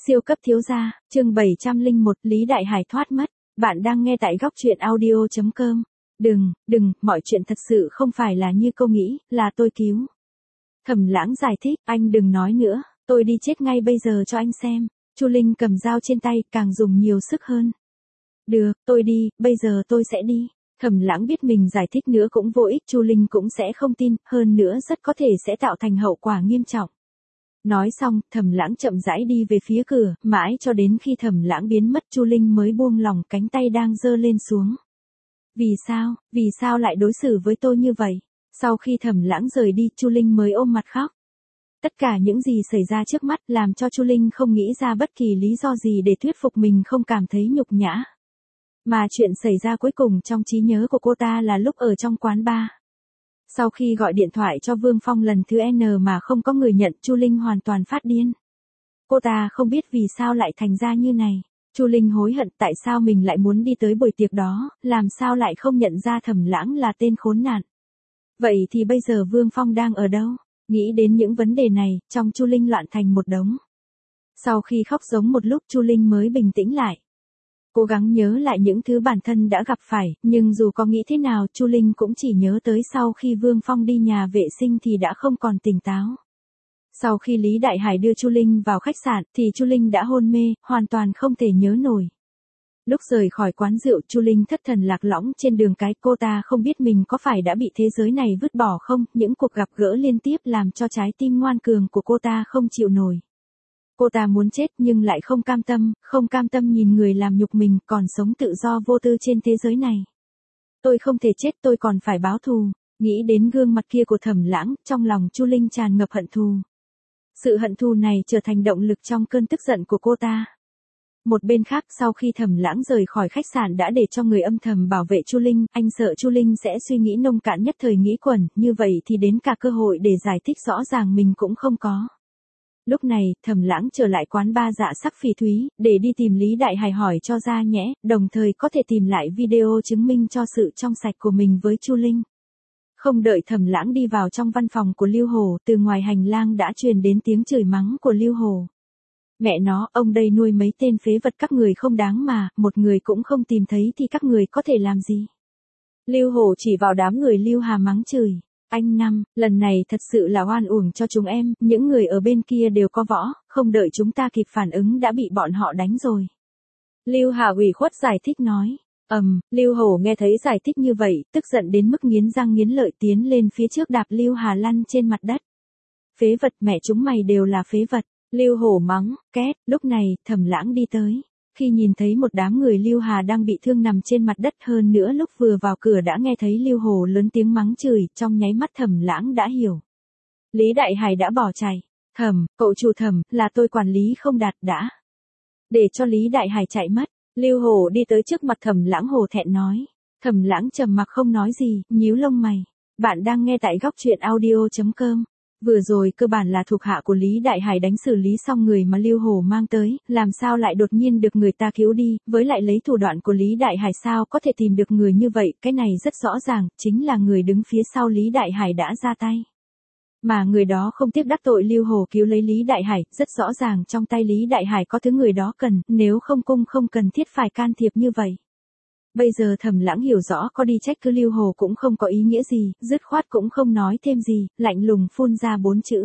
Siêu cấp thiếu gia, chương 701, Lý Đại Hải thoát mất. Bạn đang nghe tại góc truyện audio.com. Đừng, mọi chuyện thật sự không phải là như cô nghĩ, là tôi cứu. Thẩm Lãng giải thích, anh đừng nói nữa, tôi đi chết ngay bây giờ cho anh xem. Chu Linh cầm dao trên tay, càng dùng nhiều sức hơn. Được, tôi đi, bây giờ tôi sẽ đi. Thẩm Lãng biết mình giải thích nữa cũng vô ích, Chu Linh cũng sẽ không tin, hơn nữa rất có thể sẽ tạo thành hậu quả nghiêm trọng. Nói xong, Thẩm Lãng chậm rãi đi về phía cửa, mãi cho đến khi Thẩm Lãng biến mất Chu Linh mới buông lỏng cánh tay đang giơ lên xuống. Vì sao lại đối xử với tôi như vậy? Sau khi Thẩm Lãng rời đi, Chu Linh mới ôm mặt khóc. Tất cả những gì xảy ra trước mắt làm cho Chu Linh không nghĩ ra bất kỳ lý do gì để thuyết phục mình không cảm thấy nhục nhã. Mà chuyện xảy ra cuối cùng trong trí nhớ của cô ta là lúc ở trong quán bar. Sau khi gọi điện thoại cho Vương Phong lần thứ N mà không có người nhận, Chu Linh hoàn toàn phát điên. Cô ta không biết vì sao lại thành ra như này. Chu Linh hối hận tại sao mình lại muốn đi tới buổi tiệc đó, làm sao lại không nhận ra Thẩm Lãng là tên khốn nạn. Vậy thì bây giờ Vương Phong đang ở đâu? Nghĩ đến những vấn đề này, trong Chu Linh loạn thành một đống. Sau khi khóc giống một lúc, Chu Linh mới bình tĩnh lại. Cố gắng nhớ lại những thứ bản thân đã gặp phải, nhưng dù có nghĩ thế nào, Chu Linh cũng chỉ nhớ tới sau khi Vương Phong đi nhà vệ sinh thì đã không còn tỉnh táo. Sau khi Lý Đại Hải đưa Chu Linh vào khách sạn, thì Chu Linh đã hôn mê, hoàn toàn không thể nhớ nổi. Lúc rời khỏi quán rượu, Chu Linh thất thần lạc lõng trên đường cái, cô ta không biết mình có phải đã bị thế giới này vứt bỏ không, những cuộc gặp gỡ liên tiếp làm cho trái tim ngoan cường của cô ta không chịu nổi. Cô ta muốn chết nhưng lại không cam tâm nhìn người làm nhục mình còn sống tự do vô tư trên thế giới này. Tôi không thể chết, tôi còn phải báo thù. Nghĩ đến gương mặt kia của Thẩm Lãng, trong lòng Chu Linh tràn ngập hận thù. Sự hận thù này trở thành động lực trong cơn tức giận của cô ta. Một bên khác, sau khi Thẩm Lãng rời khỏi khách sạn đã để cho người âm thầm bảo vệ Chu Linh, anh sợ Chu Linh sẽ suy nghĩ nông cạn nhất thời nghĩ quẩn, như vậy thì đến cả cơ hội để giải thích rõ ràng mình cũng không có. Lúc này, Thẩm Lãng trở lại quán bar Dạ Sắc Phỉ Thúy, để đi tìm Lý Đại Hải hỏi cho ra nhẽ, đồng thời có thể tìm lại video chứng minh cho sự trong sạch của mình với Chu Linh. Không đợi Thẩm Lãng đi vào trong văn phòng của Lưu Hồ, từ ngoài hành lang đã truyền đến tiếng chửi mắng của Lưu Hồ. Mẹ nó, ông đây nuôi mấy tên phế vật các người không đáng mà, một người cũng không tìm thấy thì các người có thể làm gì? Lưu Hồ chỉ vào đám người Lưu Hà mắng chửi. Anh Năm, lần này thật sự là oan uổng cho chúng em, những người ở bên kia đều có võ, không đợi chúng ta kịp phản ứng đã bị bọn họ đánh rồi. Lưu Hà ủy khuất giải thích nói. Lưu Hồ nghe thấy giải thích như vậy, tức giận đến mức nghiến răng nghiến lợi tiến lên phía trước đạp Lưu Hà lăn trên mặt đất. Phế vật, mẹ chúng mày đều là phế vật. Lưu Hồ mắng, két, lúc này, Thẩm Lãng đi tới. Khi nhìn thấy một đám người Lưu Hà đang bị thương nằm trên mặt đất, hơn nữa lúc vừa vào cửa đã nghe thấy Lưu Hồ lớn tiếng mắng chửi, trong nháy mắt Thẩm Lãng đã hiểu. Lý Đại Hải đã bỏ chạy. Cậu chủ Thẩm, là tôi quản lý không đạt đã. Để cho Lý Đại Hải chạy mất. Lưu Hồ đi tới trước mặt Thẩm Lãng hổ thẹn nói. Thẩm Lãng trầm mặc không nói gì, nhíu lông mày. Bạn đang nghe tại góc truyện audio.com. Vừa rồi cơ bản là thuộc hạ của Lý Đại Hải đánh xử lý xong người mà Lưu Hồ mang tới, làm sao lại đột nhiên được người ta cứu đi, với lại lấy thủ đoạn của Lý Đại Hải sao có thể tìm được người như vậy, cái này rất rõ ràng, chính là người đứng phía sau Lý Đại Hải đã ra tay. Mà người đó không tiếc đắc tội Lưu Hồ cứu lấy Lý Đại Hải, rất rõ ràng trong tay Lý Đại Hải có thứ người đó cần, nếu không không cần thiết phải can thiệp như vậy. Bây giờ Thẩm Lãng hiểu rõ có đi trách cứ Lưu Hồ cũng không có ý nghĩa gì, dứt khoát cũng không nói thêm gì, lạnh lùng phun ra 4 chữ.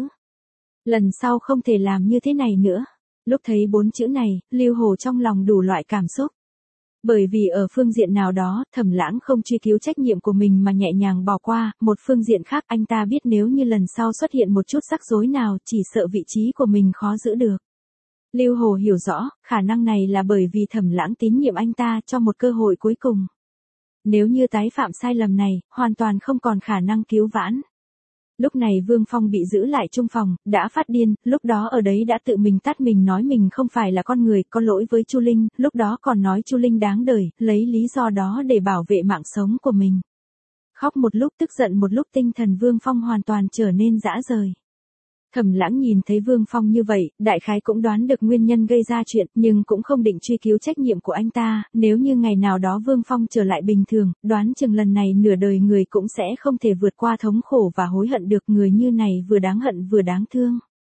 Lần sau không thể làm như thế này nữa. Lúc thấy 4 chữ này, Lưu Hồ trong lòng đủ loại cảm xúc. Bởi vì ở phương diện nào đó, Thẩm Lãng không truy cứu trách nhiệm của mình mà nhẹ nhàng bỏ qua, một phương diện khác anh ta biết nếu như lần sau xuất hiện một chút rắc rối nào, chỉ sợ vị trí của mình khó giữ được. Lưu Hồ hiểu rõ, khả năng này là bởi vì Thẩm Lãng tín nhiệm anh ta cho một cơ hội cuối cùng. Nếu như tái phạm sai lầm này, hoàn toàn không còn khả năng cứu vãn. Lúc này Vương Phong bị giữ lại chung phòng, đã phát điên, lúc đó ở đấy đã tự mình tát mình nói mình không phải là con người, có lỗi với Chu Linh, lúc đó còn nói Chu Linh đáng đời, lấy lý do đó để bảo vệ mạng sống của mình. Khóc một lúc tức giận một lúc tinh thần Vương Phong hoàn toàn trở nên rã rời. Thẩm Lãng nhìn thấy Vương Phong như vậy, đại khái cũng đoán được nguyên nhân gây ra chuyện, nhưng cũng không định truy cứu trách nhiệm của anh ta, nếu như ngày nào đó Vương Phong trở lại bình thường, đoán chừng lần này nửa đời người cũng sẽ không thể vượt qua thống khổ và hối hận được, người như này vừa đáng hận vừa đáng thương.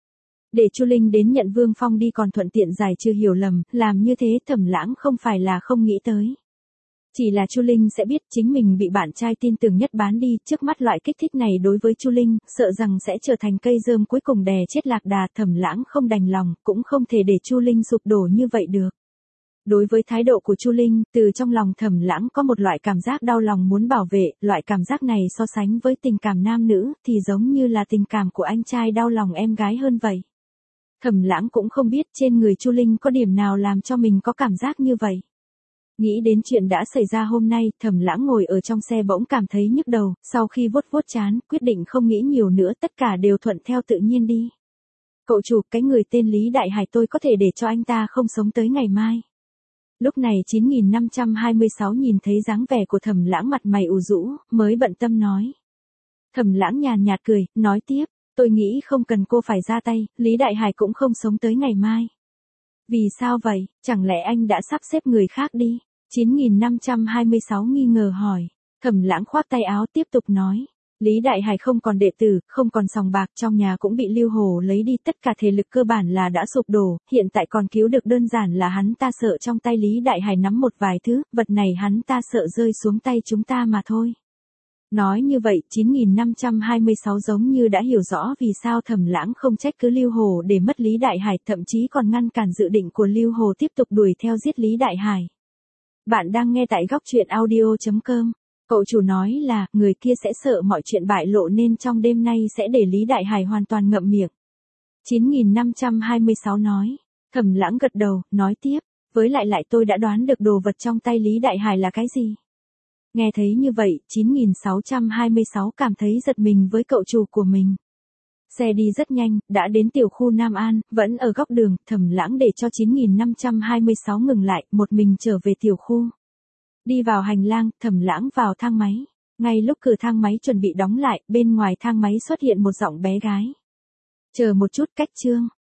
Để Chu Linh đến nhận Vương Phong đi còn thuận tiện giải trừ hiểu lầm, làm như thế Thẩm Lãng không phải là không nghĩ tới. Chỉ là Chu Linh sẽ biết chính mình bị bạn trai tin tưởng nhất bán đi, trước mắt loại kích thích này đối với Chu Linh, sợ rằng sẽ trở thành cây rơm cuối cùng đè chết lạc đà. Thẩm Lãng không đành lòng, cũng không thể để Chu Linh sụp đổ như vậy được. Đối với thái độ của Chu Linh, từ trong lòng Thẩm Lãng có một loại cảm giác đau lòng muốn bảo vệ, loại cảm giác này so sánh với tình cảm nam nữ, thì giống như là tình cảm của anh trai đau lòng em gái hơn vậy. Thẩm Lãng cũng không biết trên người Chu Linh có điểm nào làm cho mình có cảm giác như vậy. Nghĩ đến chuyện đã xảy ra hôm nay, Thẩm Lãng ngồi ở trong xe bỗng cảm thấy nhức đầu, sau khi vuốt vuốt trán, quyết định không nghĩ nhiều nữa, tất cả đều thuận theo tự nhiên đi. Cậu chủ, cái người tên Lý Đại Hải tôi có thể để cho anh ta không sống tới ngày mai. Lúc này 9526 nhìn thấy dáng vẻ của Thẩm Lãng mặt mày ủ rũ, mới bận tâm nói. Thẩm Lãng nhàn nhạt cười, nói tiếp, tôi nghĩ không cần cô phải ra tay, Lý Đại Hải cũng không sống tới ngày mai. Vì sao vậy, chẳng lẽ anh đã sắp xếp người khác đi? 9526 nghi ngờ hỏi. Thẩm Lãng khoác tay áo tiếp tục nói. Lý Đại Hải không còn đệ tử, không còn sòng bạc, trong nhà cũng bị Lưu Hồ lấy đi, tất cả thể lực cơ bản là đã sụp đổ, hiện tại còn cứu được đơn giản là hắn ta sợ trong tay Lý Đại Hải nắm một vài thứ, vật này hắn ta sợ rơi xuống tay chúng ta mà thôi. Nói như vậy, 9526 giống như đã hiểu rõ vì sao Thẩm Lãng không trách cứ Lưu Hồ để mất Lý Đại Hải, thậm chí còn ngăn cản dự định của Lưu Hồ tiếp tục đuổi theo giết Lý Đại Hải. Bạn đang nghe tại góc truyện audio.com. Cậu chủ nói là, người kia sẽ sợ mọi chuyện bại lộ nên trong đêm nay sẽ để Lý Đại Hải hoàn toàn ngậm miệng. 9526 nói. Thẩm Lãng gật đầu, nói tiếp, với lại tôi đã đoán được đồ vật trong tay Lý Đại Hải là cái gì. Nghe thấy như vậy, 9626 cảm thấy giật mình với cậu chủ của mình. Xe đi rất nhanh, đã đến tiểu khu Nam An, vẫn ở góc đường, Thẩm Lãng để cho 9526 ngừng lại, một mình trở về tiểu khu. Đi vào hành lang, Thẩm Lãng vào thang máy. Ngay lúc cửa thang máy chuẩn bị đóng lại, bên ngoài thang máy xuất hiện một giọng bé gái. Chờ một chút, Cách Trương.